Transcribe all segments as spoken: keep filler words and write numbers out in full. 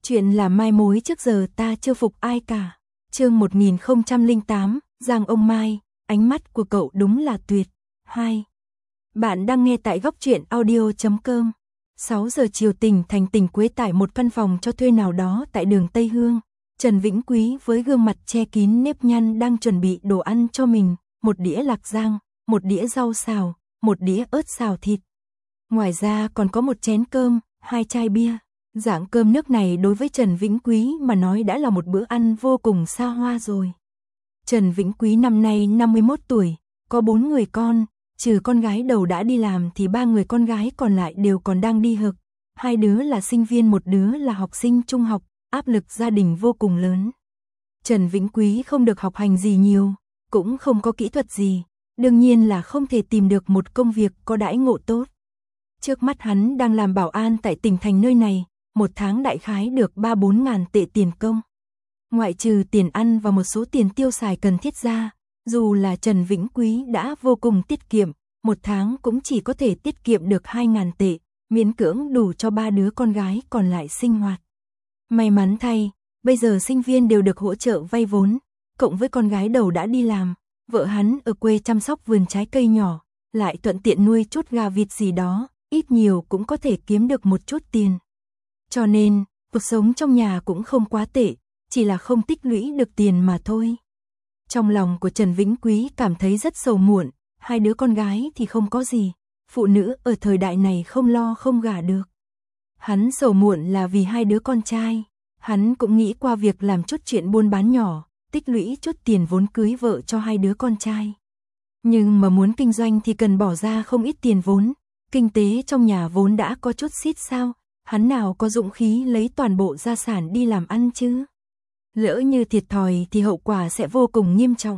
Chuyện là mai mối trước giờ ta chưa phục ai cả. Chương một nghìn không trăm lẻ tám, Giang ông Mai, ánh mắt của cậu đúng là tuyệt. hai. Bạn đang nghe tại góc truyện audio chấm com. sáu giờ chiều Tỉnh Thành tỉnh Quế tại một căn phòng cho thuê nào đó tại đường Tây Hương. Trần Vĩnh Quý với gương mặt che kín nếp nhăn đang chuẩn bị đồ ăn cho mình, một đĩa lạc rang, một đĩa rau xào, một đĩa ớt xào thịt. Ngoài ra còn có một chén cơm, hai chai bia. Dạng cơm nước này đối với Trần Vĩnh Quý mà nói đã là một bữa ăn vô cùng xa hoa rồi. Trần Vĩnh Quý năm nay năm mươi mốt tuổi, có bốn người con, trừ con gái đầu đã đi làm thì ba người con gái còn lại đều còn đang đi học. Hai đứa là sinh viên, một đứa là học sinh trung học, áp lực gia đình vô cùng lớn. Trần Vĩnh Quý không được học hành gì nhiều, cũng không có kỹ thuật gì, đương nhiên là không thể tìm được một công việc có đãi ngộ tốt. Trước mắt hắn đang làm bảo an tại tỉnh thành nơi này, một tháng đại khái được ba bốn ngàn tệ tiền công. Ngoại trừ tiền ăn và một số tiền tiêu xài cần thiết ra, dù là Trần Vĩnh Quý đã vô cùng tiết kiệm, một tháng cũng chỉ có thể tiết kiệm được hai ngàn tệ, miễn cưỡng đủ cho ba đứa con gái còn lại sinh hoạt. May mắn thay, bây giờ sinh viên đều được hỗ trợ vay vốn, cộng với con gái đầu đã đi làm, vợ hắn ở quê chăm sóc vườn trái cây nhỏ, lại thuận tiện nuôi chút gà vịt gì đó, ít nhiều cũng có thể kiếm được một chút tiền. Cho nên, cuộc sống trong nhà cũng không quá tệ, chỉ là không tích lũy được tiền mà thôi. Trong lòng của Trần Vĩnh Quý cảm thấy rất sầu muộn, hai đứa con gái thì không có gì, phụ nữ ở thời đại này không lo không gả được. Hắn sầu muộn là vì hai đứa con trai, hắn cũng nghĩ qua việc làm chút chuyện buôn bán nhỏ, tích lũy chút tiền vốn cưới vợ cho hai đứa con trai. Nhưng mà muốn kinh doanh thì cần bỏ ra không ít tiền vốn, kinh tế trong nhà vốn đã có chút xít sao, hắn nào có dũng khí lấy toàn bộ gia sản đi làm ăn chứ. Lỡ như thiệt thòi thì hậu quả sẽ vô cùng nghiêm trọng.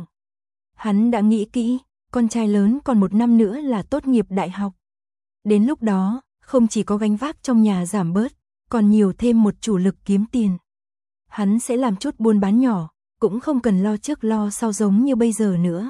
Hắn đã nghĩ kỹ, con trai lớn còn một năm nữa là tốt nghiệp đại học. Đến lúc đó, không chỉ có gánh vác trong nhà giảm bớt, còn nhiều thêm một chủ lực kiếm tiền. Hắn sẽ làm chút buôn bán nhỏ, cũng không cần lo trước lo sau giống như bây giờ nữa.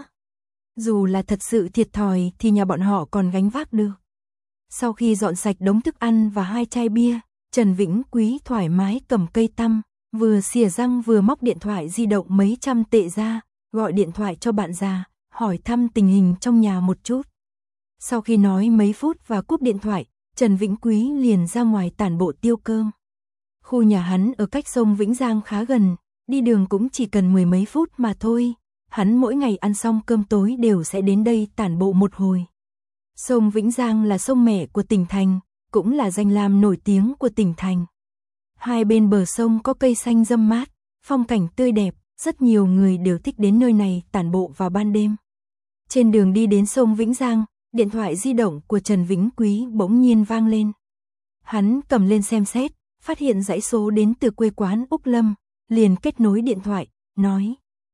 Dù là thật sự thiệt thòi thì nhà bọn họ còn gánh vác được. Sau khi dọn sạch đống thức ăn và hai chai bia, Trần Vĩnh Quý thoải mái cầm cây tăm, vừa xìa răng vừa móc điện thoại di động mấy trăm tệ ra, gọi điện thoại cho bạn già, hỏi thăm tình hình trong nhà một chút. Sau khi nói mấy phút và cúp điện thoại, Trần Vĩnh Quý liền ra ngoài tản bộ tiêu cơm. Khu nhà hắn ở cách sông Vĩnh Giang khá gần, đi đường cũng chỉ cần mười mấy phút mà thôi. Hắn mỗi ngày ăn xong cơm tối đều sẽ đến đây tản bộ một hồi. Sông Vĩnh Giang là sông mẹ của tỉnh thành, cũng là danh lam nổi tiếng của tỉnh thành. Hai bên bờ sông có cây xanh râm mát, phong cảnh tươi đẹp, rất nhiều người đều thích đến nơi này tản bộ vào ban đêm. Trên đường đi đến sông Vĩnh Giang, điện thoại di động của Trần Vĩnh Quý bỗng nhiên vang lên. Hắn cầm lên xem xét, phát hiện dãy số đến từ quê quán Úc Lâm, liền kết nối điện thoại, nói: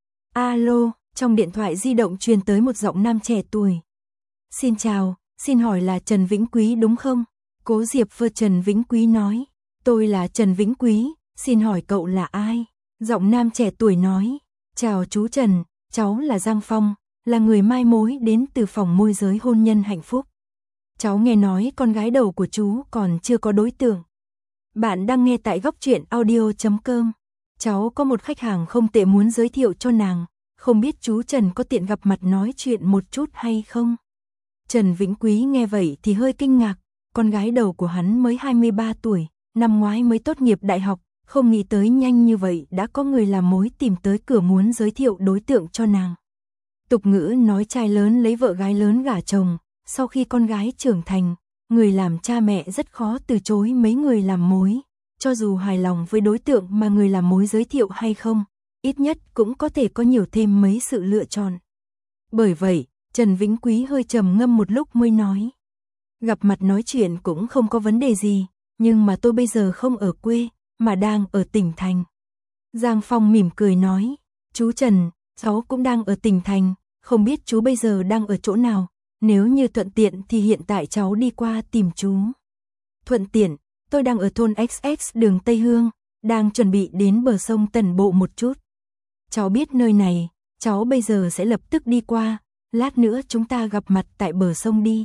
"Alo", trong điện thoại di động truyền tới một giọng nam trẻ tuổi. "Xin chào, xin hỏi là Trần Vĩnh Quý đúng không?" Cố Diệp Phơ Trần Vĩnh Quý nói: "Tôi là Trần Vĩnh Quý, xin hỏi cậu là ai?" Giọng nam trẻ tuổi nói: "Chào chú Trần, cháu là Giang Phong, là người mai mối đến từ phòng môi giới hôn nhân hạnh phúc. Cháu nghe nói con gái đầu của chú còn chưa có đối tượng. Bạn đang nghe tại góc truyện audio chấm com. Cháu có một khách hàng không tệ muốn giới thiệu cho nàng, không biết chú Trần có tiện gặp mặt nói chuyện một chút hay không?" Trần Vĩnh Quý nghe vậy thì hơi kinh ngạc, con gái đầu của hắn mới hai mươi ba tuổi, năm ngoái mới tốt nghiệp đại học, không nghĩ tới nhanh như vậy đã có người làm mối tìm tới cửa muốn giới thiệu đối tượng cho nàng. Tục ngữ nói trai lớn lấy vợ gái lớn gả chồng, sau khi con gái trưởng thành, người làm cha mẹ rất khó từ chối mấy người làm mối, cho dù hài lòng với đối tượng mà người làm mối giới thiệu hay không, ít nhất cũng có thể có nhiều thêm mấy sự lựa chọn. Bởi vậy, Trần Vĩnh Quý hơi trầm ngâm một lúc mới nói: "Gặp mặt nói chuyện cũng không có vấn đề gì, nhưng mà tôi bây giờ không ở quê, mà đang ở tỉnh thành." Giang Phong mỉm cười nói: "Chú Trần, cháu cũng đang ở tỉnh thành, không biết chú bây giờ đang ở chỗ nào, nếu như thuận tiện thì hiện tại cháu đi qua tìm chú." "Thuận tiện, tôi đang ở thôn ích ích đường Tây Hương, đang chuẩn bị đến bờ sông tản bộ một chút. Cháu biết nơi này, cháu bây giờ sẽ lập tức đi qua, lát nữa chúng ta gặp mặt tại bờ sông đi."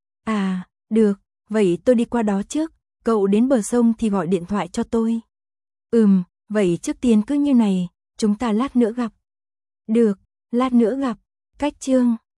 "À, được, vậy tôi đi qua đó trước, cậu đến bờ sông thì gọi điện thoại cho tôi." Ừm, vậy trước tiên cứ như này, chúng ta lát nữa gặp. Được, lát nữa gặp. Cách chương